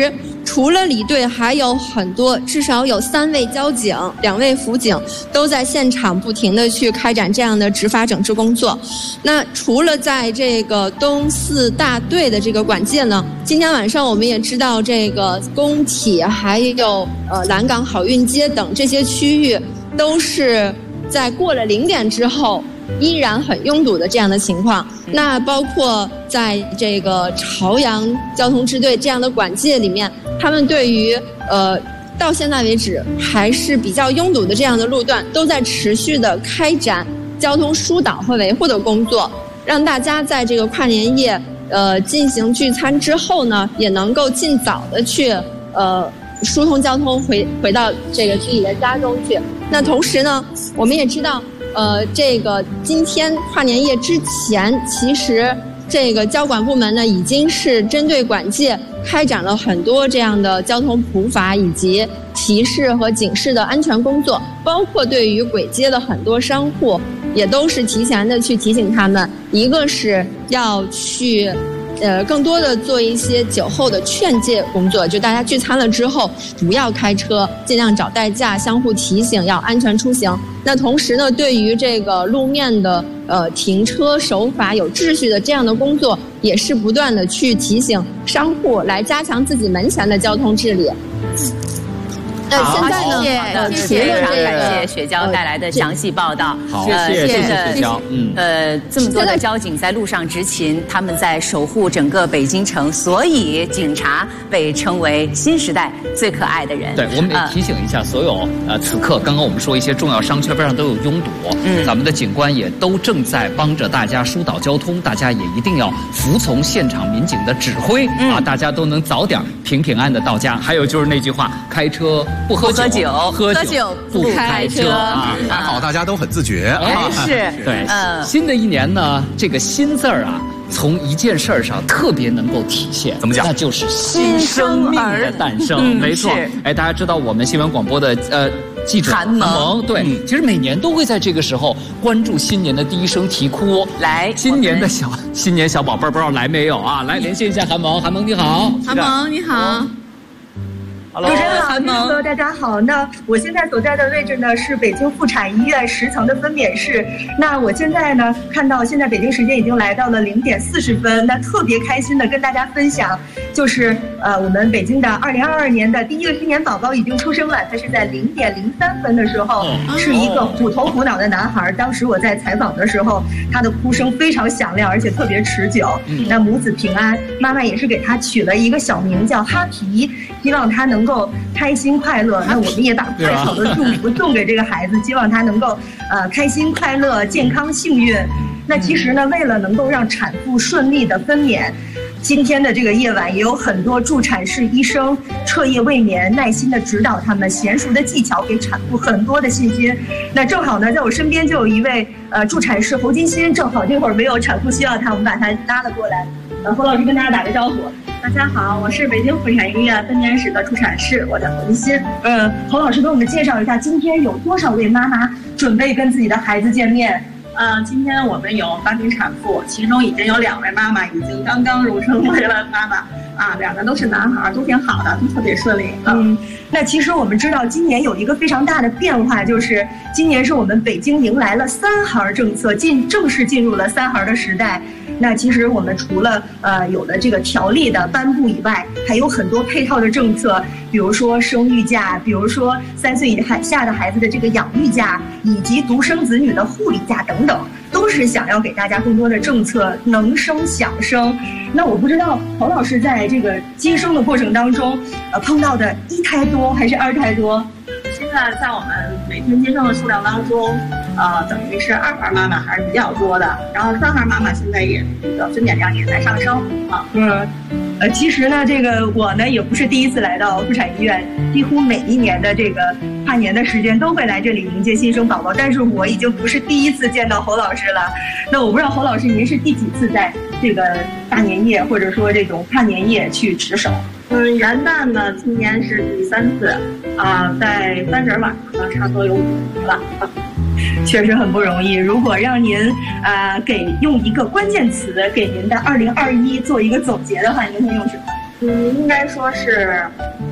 除了李队，还有很多，至少有3位交警、2位辅警都在现场不停地去开展这样的执法整治工作。那除了在这个东四大队的这个管界呢，今天晚上我们也知道这个工体还有蓝港好运街等这些区域都是在过了0点之后依然很拥堵的这样的情况。那包括在这个朝阳交通支队这样的管界里面，他们对于到现在为止还是比较拥堵的这样的路段，都在持续的开展交通疏导和维护的工作，让大家在这个跨年夜进行聚餐之后呢，也能够尽早的去疏通交通回到这个自己的家中去。那同时呢，我们也知道这个今天跨年夜之前，其实这个交管部门呢已经是针对管界开展了很多这样的交通普法以及提示和警示的安全工作，包括对于轨街的很多商户也都是提前的去提醒他们，一个是要去更多的做一些酒后的劝诫工作，就大家聚餐了之后不要开车，尽量找代驾，相互提醒要安全出行。那同时呢，对于这个路面的停车守法有秩序的这样的工作，也是不断的去提醒商户来加强自己门前的交通治理。现在呢， 除了感谢雪娇带来的详细报道， 谢谢雪娇。 这么多的交警在路上执勤，他们在守护整个北京城，所以警察被称为新时代最可爱的人。 对，我们也提醒一下所有此刻刚刚我们说一些重要商圈边上都有拥堵，咱们的警官也都正在帮着大家疏导交通，大家也一定要服从现场民警的指挥大家都能早点平平安的到家。还有就是那句话，开车不喝酒，喝酒不开车啊！ 还好大家都很自觉。 是， 对，新的一年呢，这个“新”字儿啊，从一件事儿上特别能够体现。 怎么讲？ 那就是新生命的诞生。没错，大家知道我们新闻广播的记者韩萌，对，其实每年都会在这个时候关注新年的第一声啼哭。 来， 新年小宝贝儿不知道来没有啊？来连线一下韩萌，韩萌你好， 韩萌你好。 主持人好，听众朋友大家好。那我现在所在的位置呢是北京妇产医院10层的分娩室。那我现在呢看到现在北京时间已经来到了0点40分，那特别开心的跟大家分享，就是我们北京的2022年的第一个新年宝宝已经出生了。他是在0点03分的时候，是一个虎头虎脑的男孩。当时我在采访的时候，他的哭声非常响亮，而且特别持久。那母子平安，妈妈也是给他取了一个小名叫哈皮，希望他能够开心快乐。那我们也把最好的祝福送给这个孩子，希望他能够开心快乐、健康幸运。那其实呢，为了能够让产妇顺利的分娩，今天的这个夜晚也有很多助产士医生彻夜未眠，耐心的指导他们娴熟的技巧，给产妇很多的信心。那正好呢，在我身边就有一位助产士侯金鑫，正好这会儿没有产妇需要他，我们把他拉了过来。侯老师跟大家打个招呼。大家好，我是北京妇产医院分娩室的助产士，我叫侯金鑫。侯老师给我们介绍一下，今天有多少位妈妈准备跟自己的孩子见面？ 今天我们有8名产妇，其中已经有2位妈妈已经刚刚荣升为了妈妈，2个都是男孩，都挺好的，都特别顺利。 那其实我们知道，今年有一个非常大的变化，就是今年是我们北京迎来了3孩政策，正式进入了3孩的时代。那其实我们除了有了这个条例的颁布以外，还有很多配套的政策，比如说生育假，比如说3岁以下的孩子的这个养育假，以及独生子女的护理假等等，都是想要给大家更多的政策，能生想生。那我不知道侯老师在这个接生的过程当中，碰到的1胎多还是2胎多？ 现在在我们每天接生的数量当中，等于是2孩妈妈还是比较多的，然后3孩妈妈现在也这个分娩量也在上升啊。 其实呢，这个我呢也不是第一次来到妇产医院，几乎每一年的这个跨年的时间都会来这里迎接新生宝宝，但是我已经不是第一次见到侯老师了。那我不知道侯老师您是第几次在这个大年夜或者说这种跨年夜去值守？ 元旦呢，今年是第3次，在30晚上呢，差不多有5次了。 确实很不容易。如果让您用一个关键词给您的2021做一个总结的话，您会用什么？ 应该说是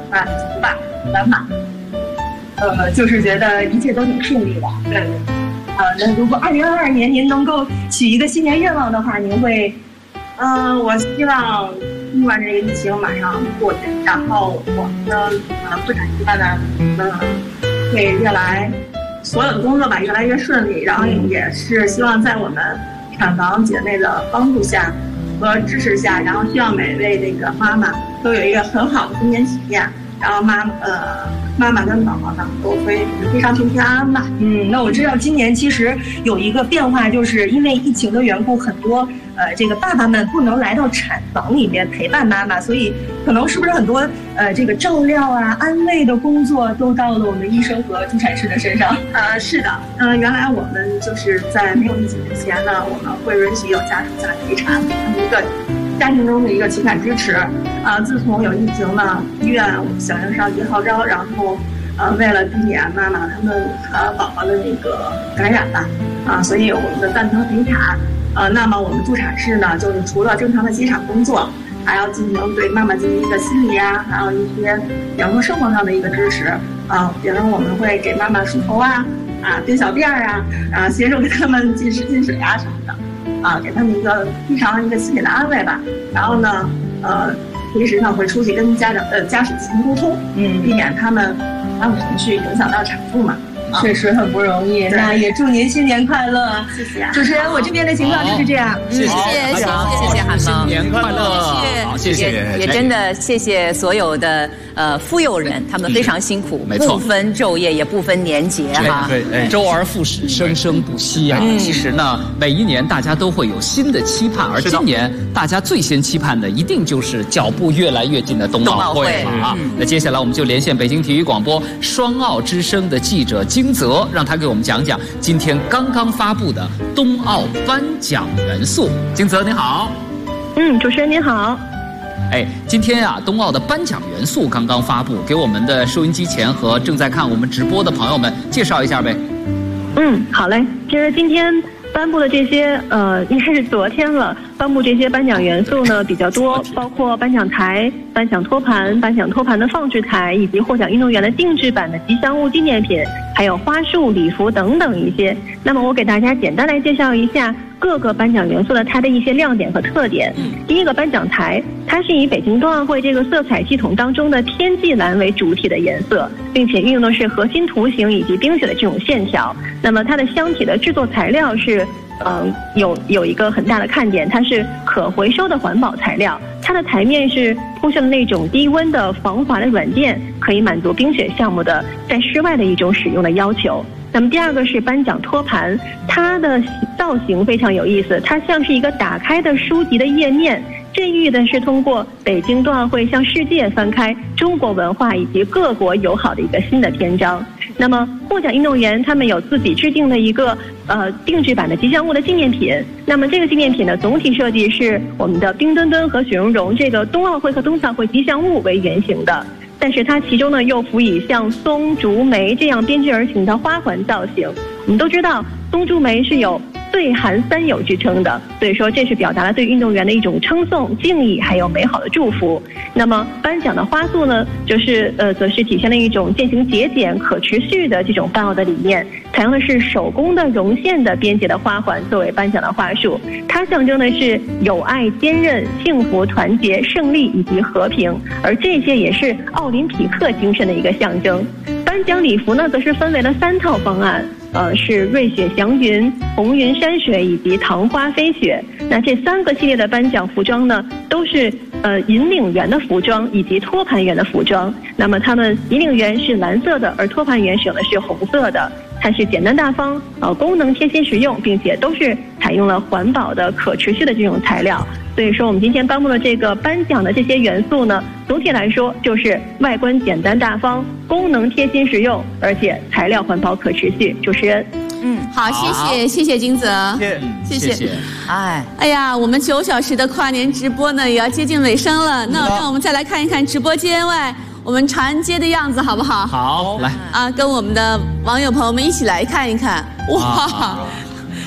足吧完满。就是觉得一切都挺顺利的。对。那如果2022年您能够许一个新年愿望的话，您会？ 我希望尽管这个疫情马上过去，然后我们的妇产医院呢，会越来所有的工作吧越来越顺利，然后也是希望在我们产房姐妹的帮助下和支持下，然后希望每位那个妈妈都有一个很好的新年体验，然后妈妈跟宝宝呢都会非常平安吧。 那我知道今年其实有一个变化，就是因为疫情的缘故，很多这个爸爸们不能来到产房里面陪伴妈妈，所以可能是不是很多这个照料啊、安慰的工作都到了我们医生和助产士的身上？ 是的，原来我们就是在没有疫情之前呢，我们会允许有家属下来陪产，一个家庭中的一个情感支持。自从有疫情呢，医院响应上级号召，然后为了避免妈妈他们宝宝的那个感染吧，所以我们的暂停陪产。那么我们助产士呢，就是除了正常的接产工作，还要进行对妈妈进行一个心理啊，还有一些比方说生活上的一个支持比方说我们会给妈妈梳头编小辫携手给他们进食进水什么的给他们一个非常一个心理的安慰吧。然后呢平时呢会出去跟家属进行沟通，避免他们情绪影响到产妇嘛。 确实很不容易，那也祝您新年快乐！ 谢谢主持人，我这边的情况就是这样。 谢谢韩萌， 新年快乐！ 好，谢谢，也真的谢谢所有的妇幼人，他们非常辛苦， 没错， 不分昼夜，也不分年节哈， 对，周而复始，生生不息啊。其实呢，每一年大家都会有新的期盼，而今年大家最先期盼的，一定就是脚步越来越近的冬奥会啊。那接下来我们就连线北京体育广播双奥之声的记者金泽，让他给我们讲讲今天刚刚发布的冬奥颁奖元素。金泽你好。 主持人您好。 今天冬奥的颁奖元素刚刚发布，给我们的收音机前和正在看我们直播的朋友们介绍一下呗。 好嘞，就是今天颁布的这些应该是昨天了，颁布这些颁奖元素呢比较多，包括颁奖台、颁奖托盘、颁奖托盘的放置台，以及获奖运动员的定制版的吉祥物纪念品，还有花束、礼服等等一些。那么我给大家简单来介绍一下各个颁奖元素的它的一些亮点和特点。第一个颁奖台，它是以北京冬奥会这个色彩系统当中的天际蓝为主体的颜色，并且运用的是核心图形以及冰雪的这种线条。那么它的箱体的制作材料是有一个很大的看点，它是可回收的环保材料，它的台面是铺上的那种低温的防滑的软垫，可以满足冰雪项目的在室外的一种使用的要求。那么第二个是颁奖托盘，它的造型非常有意思，它像是一个打开的书籍的页面，这寓意的是通过北京冬奥会向世界翻开中国文化以及各国友好的一个新的篇章。那么获奖运动员他们有自己制定的一个定制版的吉祥物的纪念品，那么这个纪念品的总体设计是我们的冰墩墩和雪容融这个冬奥会和冬残会吉祥物为原型的，但是它其中呢又辅以像松竹梅这样编织而成的花环造型。我们都知道松竹梅是有岁寒三友之称的，所以说这是表达了对运动员的一种称颂、敬意，还有美好的祝福。那么颁奖的花束呢，就是则是体现了一种践行节俭、可持续的这种办奥的理念，采用的是手工的绒线的编结的花环作为颁奖的花束，它象征的是友爱、坚韧、幸福、团结、胜利以及和平，而这些也是奥林匹克精神的一个象征。颁奖礼服呢，则是分为了3套方案。是瑞雪祥云、红云山水以及糖花飞雪。那这3个系列的颁奖服装呢，都是引领员的服装以及托盘员的服装。那么他们引领员是蓝色的，而托盘员使用的是红色的。它是简单大方，功能贴心实用，并且都是采用了环保的、可持续的这种材料。所以说，我们今天颁布的这个颁奖的这些元素呢，总体来说就是外观简单大方，功能贴心实用，而且材料环保可持续。主持人， 好，谢谢金泽，谢谢。哎呀，我们9小时的跨年直播呢，也要接近尾声了。那让我们再来看一看直播间外我们长安街的样子，好不好？ 好，来跟我们的网友朋友们一起来看一看。哇，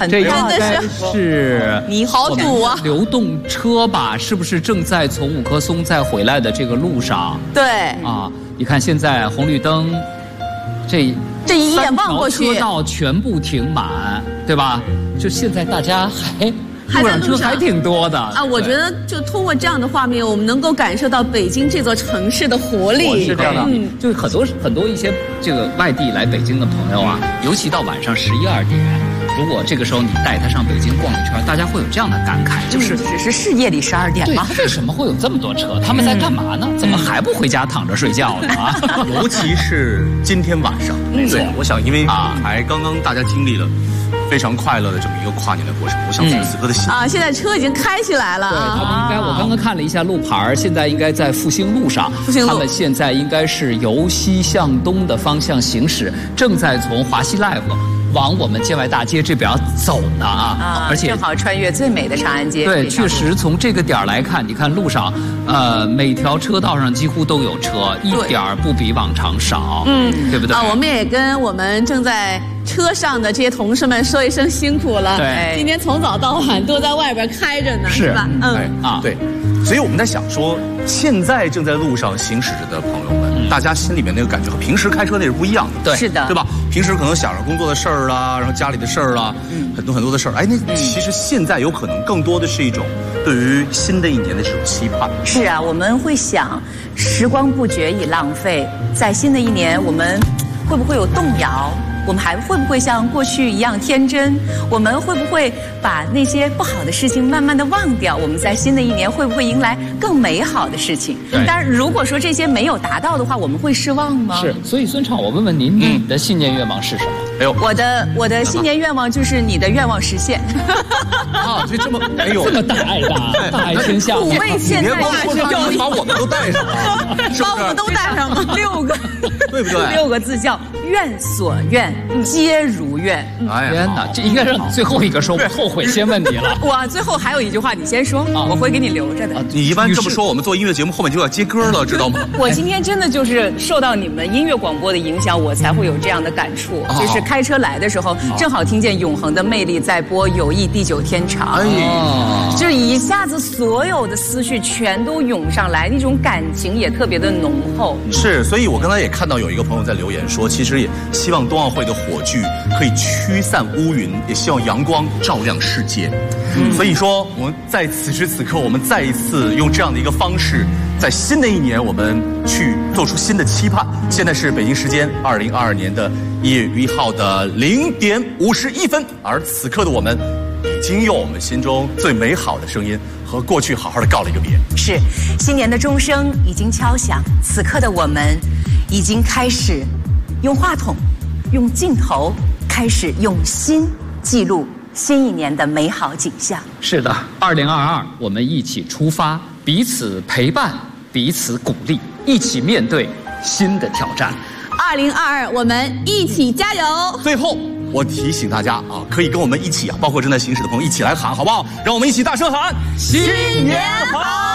这应该是你好堵啊！ 流动车吧，是不是正在从五棵松再回来的这个路上？ 对啊，你看现在红绿灯，这一眼望过去， 车道全部停满，对吧？就现在大家路上车还挺多的啊！我觉得就通过这样的画面，我们能够感受到北京这座城市的活力。 是这样的，就是很多一些这个外地来北京的朋友啊，尤其到晚上11、12点，如果这个时候你带他上北京逛一圈，大家会有这样的感慨，就是只是是夜里12点吗？ 为什么会有这么多车？他们在干嘛呢？怎么还不回家躺着睡觉呢？ 尤其是今天晚上，对，我想因为还刚刚大家经历了非常快乐的这么一个跨年的过程，我想此刻的心现在车已经开起来了对，他们应该，我刚刚看了一下路牌，现在应该在复兴路上。他们现在应该是由西向东的方向行驶，正在从华西 Live 往我们建外大街这边走呢而且正好穿越最美的长安街。 对，确实从这个点来看，你看路上，每条车道上几乎都有车，一点不比往常少，对不对？ 我们也跟我们正在车上的这些同事们说一声辛苦了。 对， 今天从早到晚都在外边开着呢，是吧？ 对，所以我们在想说，现在正在路上行驶着的朋友们，大家心里面那个感觉和平时开车那是不一样的。 对， 是的， 对吧？平时可能想着工作的事儿啦，然后家里的事儿啦，很多的事儿。那其实现在有可能更多的是一种对于新的一年的这种期盼。 是啊，我们会想，时光不觉已浪费，在新的一年，我们会不会有动摇？我们还会不会像过去一样天真？我们会不会把那些不好的事情慢慢的忘掉？我们在新的一年会不会迎来更美好的事情？当然，如果说这些没有达到的话，我们会失望吗？ 是，所以孙畅，我问问您，你的新年愿望是什么？ 我的新年愿望就是你的愿望实现。 就这么这么大爱天下， 5位现在要把我们都带上了， 把我们都带上吗 ？6个， 对不对 ？6个字叫愿所愿，皆如愿。 天哪，这应该让最后一个说，我后悔先问你了。 我最后还有一句话，你先说，我会给你留着的。 你一般这么说，我们做音乐节目后面就要接歌了，知道吗？ 我今天真的就是受到你们音乐广播的影响，我才会有这样的感触。就是开车来的时候，正好听见《永恒的魅力》在播《友谊地久天长》，就是一下子所有的思绪全都涌上来，那种感情也特别的浓厚。 是，所以我刚才也看到有一个朋友在留言说，其实也希望冬奥会的火炬可以驱散乌云，也希望阳光照亮世界。所以说，我们在此时此刻，我们再一次用这样的一个方式，在新的一年，我们去做出新的期盼。现在是北京时间2022年的1月1号的0点51分，而此刻的我们已经用我们心中最美好的声音和过去好好的告了一个别。 是，新年的钟声已经敲响，此刻的我们已经开始用话筒、用镜头，开始用心记录新一年的美好景象。 是的，2022，我们一起出发，彼此陪伴，彼此鼓励，一起面对新的挑战。 2022，我们一起加油！ 最后，我提醒大家可以跟我们一起包括正在行驶的朋友一起来喊，好不好？让我们一起大声喊： 新年好！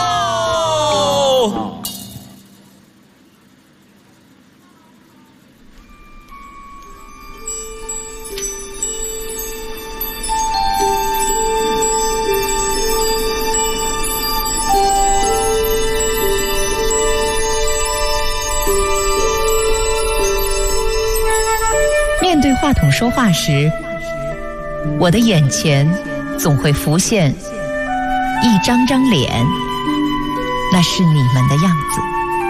面对话筒说话时，我的眼前总会浮现一张张脸，那是你们的样子。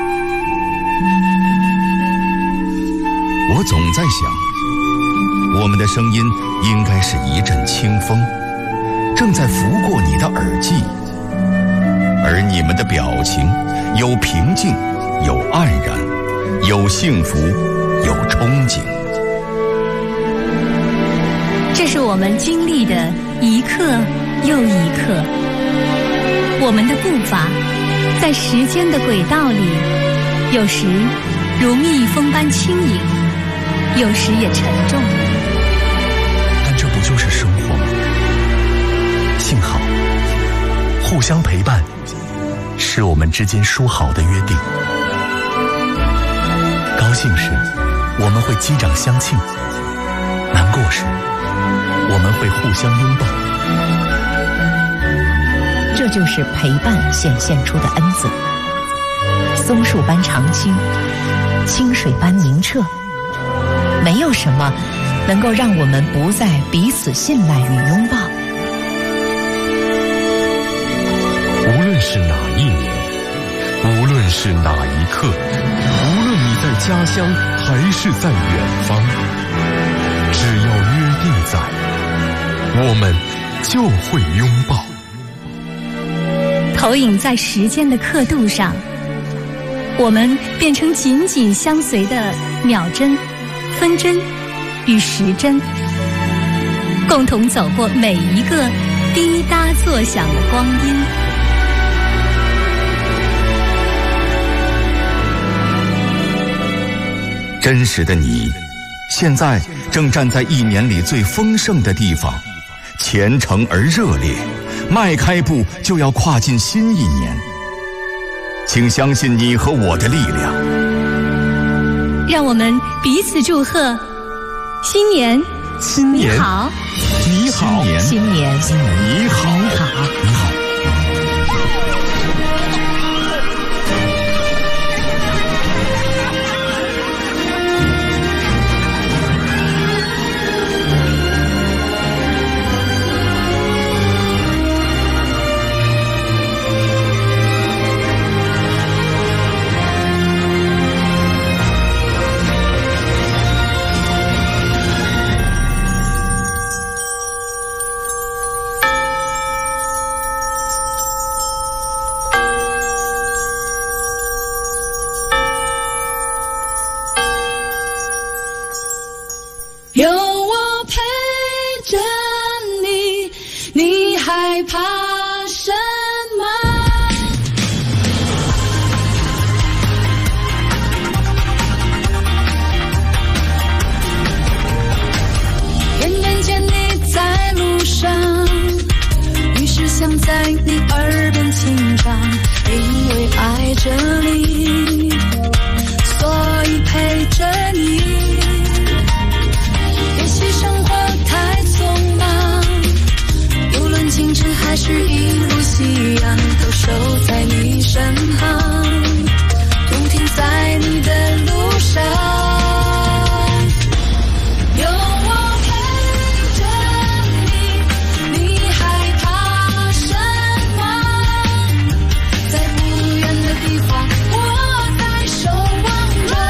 我总在想，我们的声音应该是一阵清风，正在拂过你的耳际，而你们的表情有平静，有黯然，有幸福，有憧憬。 这是我们经历的一刻又一刻，我们的步伐在时间的轨道里，有时如蜜蜂般轻盈，有时也沉重。 但这不就是生活吗？幸好，互相陪伴是我们之间说好的约定。高兴时，我们会击掌相庆；难过时， 我们会互相拥抱。 这就是陪伴显现出的恩泽，松树般长青，清水般明澈，没有什么能够让我们不再彼此信赖与拥抱。 无论是哪一年，无论是哪一刻，无论你在家乡还是在远方，只要约定在，我们就会拥抱。 投影在时间的刻度上，我们变成紧紧相随的秒针、分针与时针，共同走过每一个滴答作响的光阴。 真实的你，现在正站在一年里最丰盛的地方，虔诚而热烈，迈开步就要跨进新一年。请相信你和我的力量。 让我们彼此祝贺，新年， 新年你好， 你好， 新年， 你好， 你好， 你好。 有我陪着你，你害怕什么？眼见你在路上，于是想在你耳边轻唱，因为爱着你，所以陪着你。生活太匆忙，无论清晨还是一路夕阳，都守在你身旁，同停在你的路上。有我陪着你，你害怕什么？在不远的地方，我在守望着。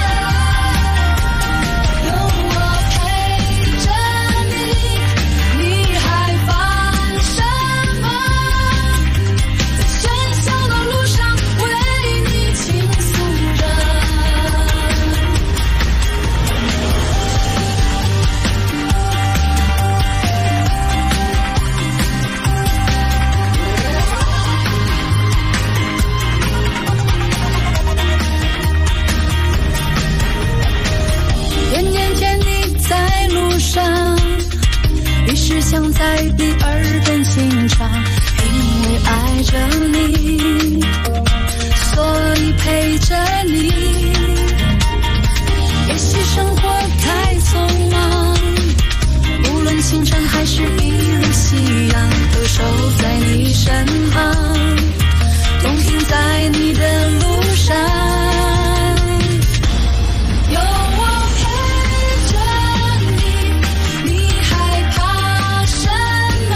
于是想在你耳边轻唱，因为爱着你，所以陪着你。也许生活太匆忙，无论清晨还是一路夕阳，都守在你身旁，同停在你的路上。有我陪着你，你害怕什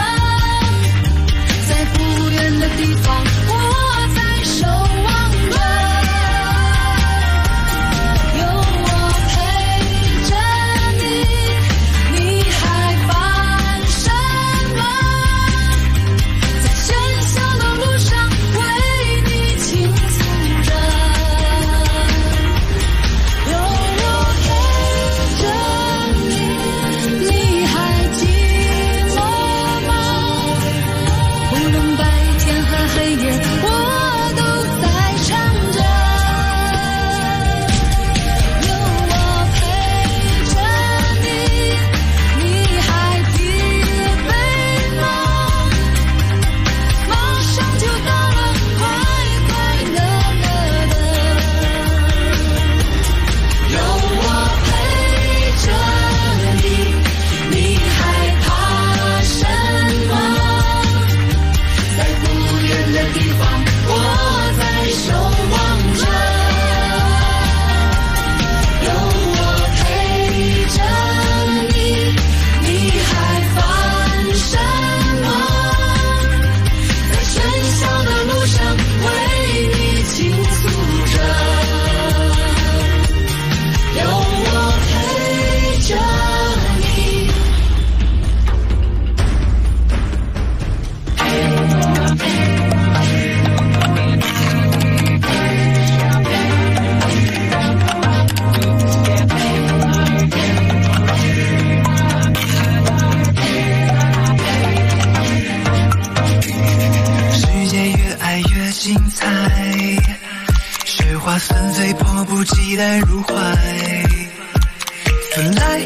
精彩，雪花纷飞，迫不及待入怀。Fly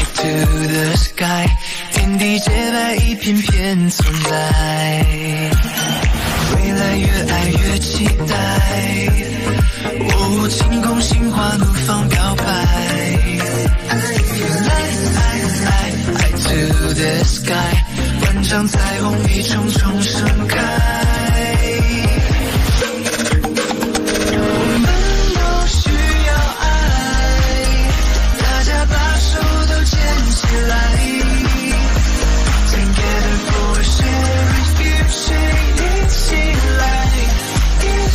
to the sky， 天地洁白一片片存在。